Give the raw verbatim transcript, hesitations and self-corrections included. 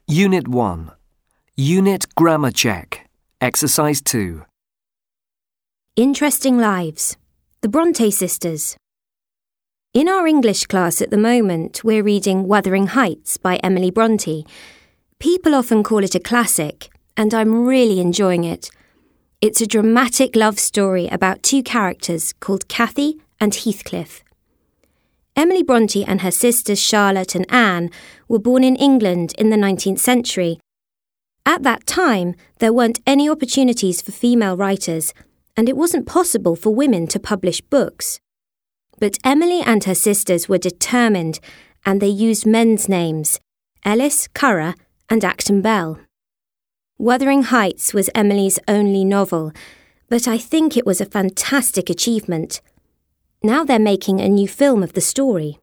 Unit one. Unit Grammar Check. Exercise two. Interesting Lives. The Bronte Sisters. In our English class at the moment, we're reading Wuthering Heights by Emily Bronte. People often call it a classic, and I'm really enjoying it. It's a dramatic love story about two characters called Cathy and Heathcliff. Emily Bronte and her sisters Charlotte and Anne were born in England in the nineteenth century. At that time, there weren't any opportunities for female writers, and it wasn't possible for women to publish books. But Emily and her sisters were determined, and they used men's names, Ellis, Currer, and Acton Bell. Wuthering Heights was Emily's only novel, but I think it was a fantastic achievement. Now they're making a new film of the story.